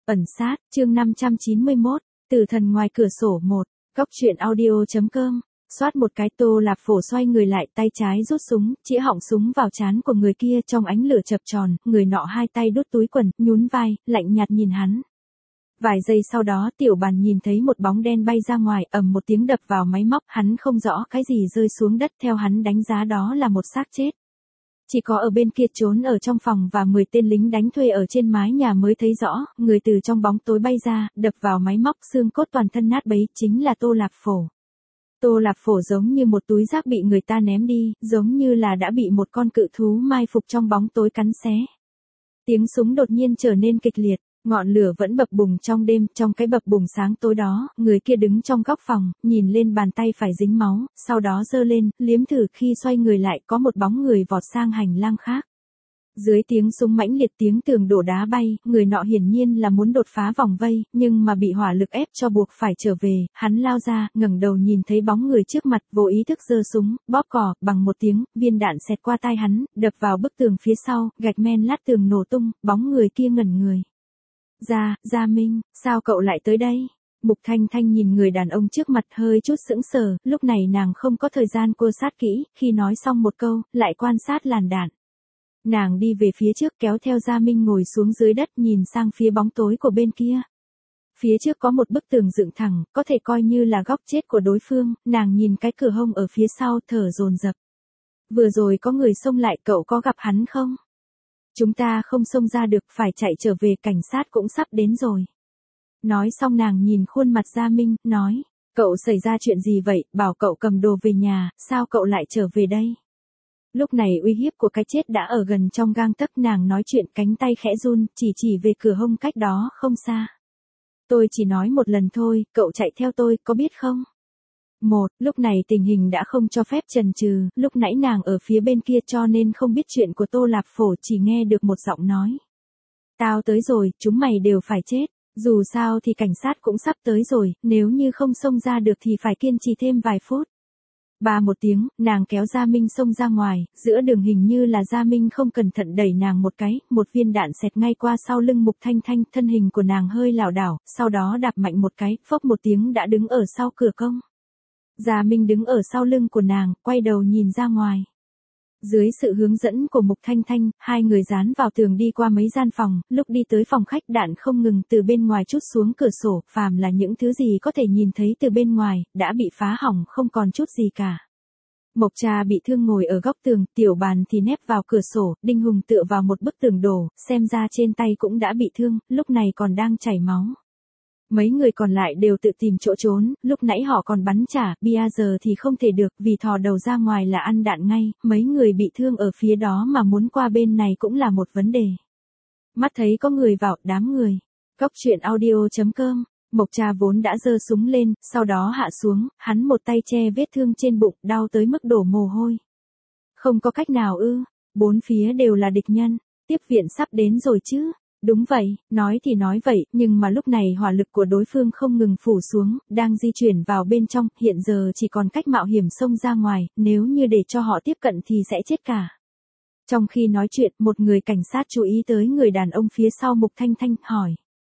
Ẩn sát, chương 591, Tử thần ngoài cửa sổ 1, Góc truyện audio.com. Xoát một cái, Tô Lạp Phổ xoay người lại, tay trái rút súng, chĩa họng súng vào trán của người kia, trong ánh lửa chập tròn, người nọ hai tay đút túi quần, nhún vai, lạnh nhạt nhìn hắn. Vài giây sau đó Tiểu Bàn nhìn thấy một bóng đen bay ra ngoài, ầm một tiếng đập vào máy móc, hắn không rõ cái gì rơi xuống đất, theo hắn đánh giá đó là một xác chết. Chỉ có ở bên kia trốn ở trong phòng và 10 tên lính đánh thuê ở trên mái nhà mới thấy rõ, người từ trong bóng tối bay ra, đập vào máy móc, xương cốt toàn thân nát bấy, chính là Tô Lạp Phổ. Tô Lạp Phổ giống như một túi rác bị người ta ném đi, giống như là đã bị một con cự thú mai phục trong bóng tối cắn xé. Tiếng súng đột nhiên trở nên kịch liệt, ngọn lửa vẫn bập bùng trong đêm, trong cái bập bùng sáng tối đó, người kia đứng trong góc phòng, nhìn lên bàn tay phải dính máu, sau đó giơ lên, liếm thử, khi xoay người lại có một bóng người vọt sang hành lang khác. Dưới tiếng súng mãnh liệt, tiếng tường đổ đá bay, người nọ hiển nhiên là muốn đột phá vòng vây, nhưng mà bị hỏa lực ép cho buộc phải trở về, hắn lao ra, ngẩng đầu nhìn thấy bóng người trước mặt, vô ý thức giơ súng, bóp cò, bằng một tiếng, viên đạn xẹt qua tai hắn, đập vào bức tường phía sau, gạch men lát tường nổ tung, bóng người kia ngẩn người. Gia Minh, sao cậu lại tới đây? Mục Thanh Thanh nhìn người đàn ông trước mặt hơi chút sững sờ, lúc này nàng không có thời gian quan sát kỹ, khi nói xong một câu, lại quan sát làn đạn. Nàng đi về phía trước kéo theo Gia Minh ngồi xuống dưới đất nhìn sang phía bóng tối của bên kia. Phía trước có một bức tường dựng thẳng, có thể coi như là góc chết của đối phương, nàng nhìn cái cửa hông ở phía sau thở dồn dập. Vừa rồi có người xông lại, cậu có gặp hắn không? Chúng ta không xông ra được, phải chạy trở về, cảnh sát cũng sắp đến rồi. Nói xong nàng nhìn khuôn mặt Gia Minh, nói, cậu xảy ra chuyện gì vậy, bảo cậu cầm đồ về nhà, sao cậu lại trở về đây? Lúc này uy hiếp của cái chết đã ở gần trong gang tấc, nàng nói chuyện cánh tay khẽ run, chỉ về cửa hông cách đó không xa. Tôi chỉ nói một lần thôi, cậu chạy theo tôi, có biết không? Lúc này tình hình đã không cho phép chần chừ, lúc nãy nàng ở phía bên kia cho nên không biết chuyện của Tô Lạp Phổ, chỉ nghe được một giọng nói. Tao tới rồi, chúng mày đều phải chết, dù sao thì cảnh sát cũng sắp tới rồi, nếu như không xông ra được thì phải kiên trì thêm vài phút. Một tiếng, nàng kéo Gia Minh xông ra ngoài, giữa đường hình như là Gia Minh không cẩn thận đẩy nàng một cái, một viên đạn xẹt ngay qua sau lưng Mục Thanh Thanh, thân hình của nàng hơi lảo đảo, sau đó đạp mạnh một cái, phốc một tiếng đã đứng ở sau cửa cong. Gia Minh đứng ở sau lưng của nàng, quay đầu nhìn ra ngoài. Dưới sự hướng dẫn của Mục Thanh Thanh, hai người dán vào tường đi qua mấy gian phòng, lúc đi tới phòng khách đạn không ngừng từ bên ngoài trút xuống cửa sổ, phàm là những thứ gì có thể nhìn thấy từ bên ngoài, đã bị phá hỏng không còn chút gì cả. Mộc Trà bị thương ngồi ở góc tường, Tiểu Bàn thì nép vào cửa sổ, Đinh Hùng tựa vào một bức tường đổ, xem ra trên tay cũng đã bị thương, lúc này còn đang chảy máu. Mấy người còn lại đều tự tìm chỗ trốn, lúc nãy họ còn bắn trả, giờ thì không thể được, vì thò đầu ra ngoài là ăn đạn ngay, mấy người bị thương ở phía đó mà muốn qua bên này cũng là một vấn đề. Mắt thấy có người vào, đám người. Góc truyện audio.com, Mộc Trà vốn đã giơ súng lên, sau đó hạ xuống, hắn một tay che vết thương trên bụng, đau tới mức đổ mồ hôi. Không có cách nào ư, bốn phía đều là địch nhân, tiếp viện sắp đến rồi chứ. Đúng vậy, nói thì nói vậy, nhưng mà lúc này hỏa lực của đối phương không ngừng phủ xuống, đang di chuyển vào bên trong, hiện giờ chỉ còn cách mạo hiểm xông ra ngoài, nếu như để cho họ tiếp cận thì sẽ chết cả. Trong khi nói chuyện, một người cảnh sát chú ý tới người đàn ông phía sau Mục Thanh Thanh, hỏi.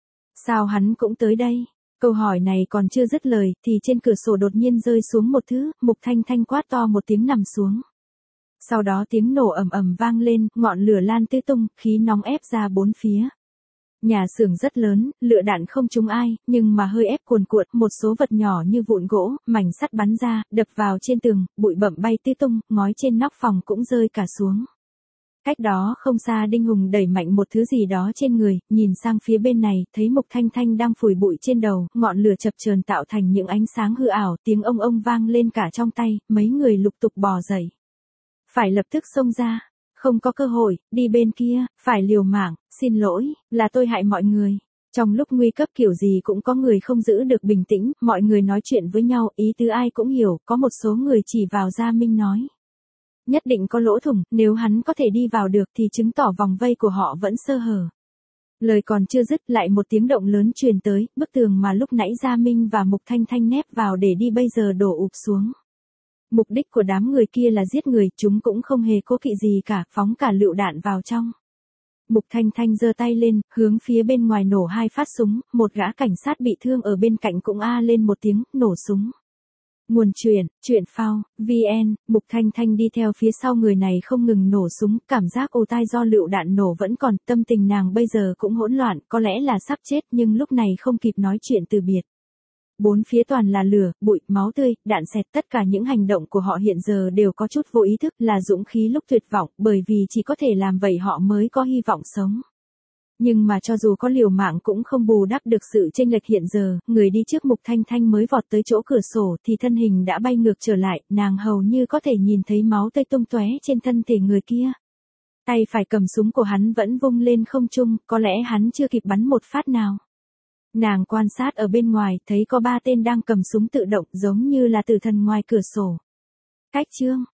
Sao hắn cũng tới đây? Câu hỏi này còn chưa dứt lời, thì trên cửa sổ đột nhiên rơi xuống một thứ, Mục Thanh Thanh quát to một tiếng nằm xuống. Sau đó tiếng nổ ầm ầm vang lên, ngọn lửa lan tứ tung, khí nóng ép ra bốn phía. Nhà xưởng rất lớn, lửa đạn không trúng ai, nhưng mà hơi ép cuồn cuộn, một số vật nhỏ như vụn gỗ, mảnh sắt bắn ra, đập vào trên tường, bụi bặm bay tứ tung, ngói trên nóc phòng cũng rơi cả xuống. Cách đó không xa Đinh Hùng đẩy mạnh một thứ gì đó trên người, nhìn sang phía bên này, thấy Mục Thanh Thanh đang phủi bụi trên đầu, ngọn lửa chập chờn tạo thành những ánh sáng hư ảo, tiếng ông vang lên cả trong tay, mấy người lục tục bò dậy. Phải lập tức xông ra, không có cơ hội, đi bên kia, phải liều mạng, xin lỗi, là tôi hại mọi người. Trong lúc nguy cấp kiểu gì cũng có người không giữ được bình tĩnh, mọi người nói chuyện với nhau, ý tứ ai cũng hiểu, có một số người chỉ vào Gia Minh nói. Nhất định có lỗ thủng, nếu hắn có thể đi vào được thì chứng tỏ vòng vây của họ vẫn sơ hở. Lời còn chưa dứt, lại một tiếng động lớn truyền tới, bức tường mà lúc nãy Gia Minh và Mục Thanh Thanh nép vào để đi bây giờ đổ ụp xuống. Mục đích của đám người kia là giết người, chúng cũng không hề cố kỵ gì cả, phóng cả lựu đạn vào trong. Mục Thanh Thanh giơ tay lên, hướng phía bên ngoài nổ 2 phát súng, một gã cảnh sát bị thương ở bên cạnh cũng a lên một tiếng, nổ súng. Nguồn chuyện phao, VN, Mục Thanh Thanh đi theo phía sau người này không ngừng nổ súng, cảm giác ù tai do lựu đạn nổ vẫn còn, tâm tình nàng bây giờ cũng hỗn loạn, có lẽ là sắp chết nhưng lúc này không kịp nói chuyện từ biệt. Bốn phía toàn là lửa, bụi, máu tươi, đạn xẹt, tất cả những hành động của họ hiện giờ đều có chút vô ý thức, là dũng khí lúc tuyệt vọng, bởi vì chỉ có thể làm vậy họ mới có hy vọng sống. Nhưng mà cho dù có liều mạng cũng không bù đắp được sự chênh lệch hiện giờ, người đi trước Mục Thanh Thanh mới vọt tới chỗ cửa sổ thì thân hình đã bay ngược trở lại, nàng hầu như có thể nhìn thấy máu tươi tung tóe trên thân thể người kia. Tay phải cầm súng của hắn vẫn vung lên không trung, có lẽ hắn chưa kịp bắn một phát nào. Nàng quan sát ở bên ngoài, thấy có 3 tên đang cầm súng tự động giống như là tử thần ngoài cửa sổ. Cách chương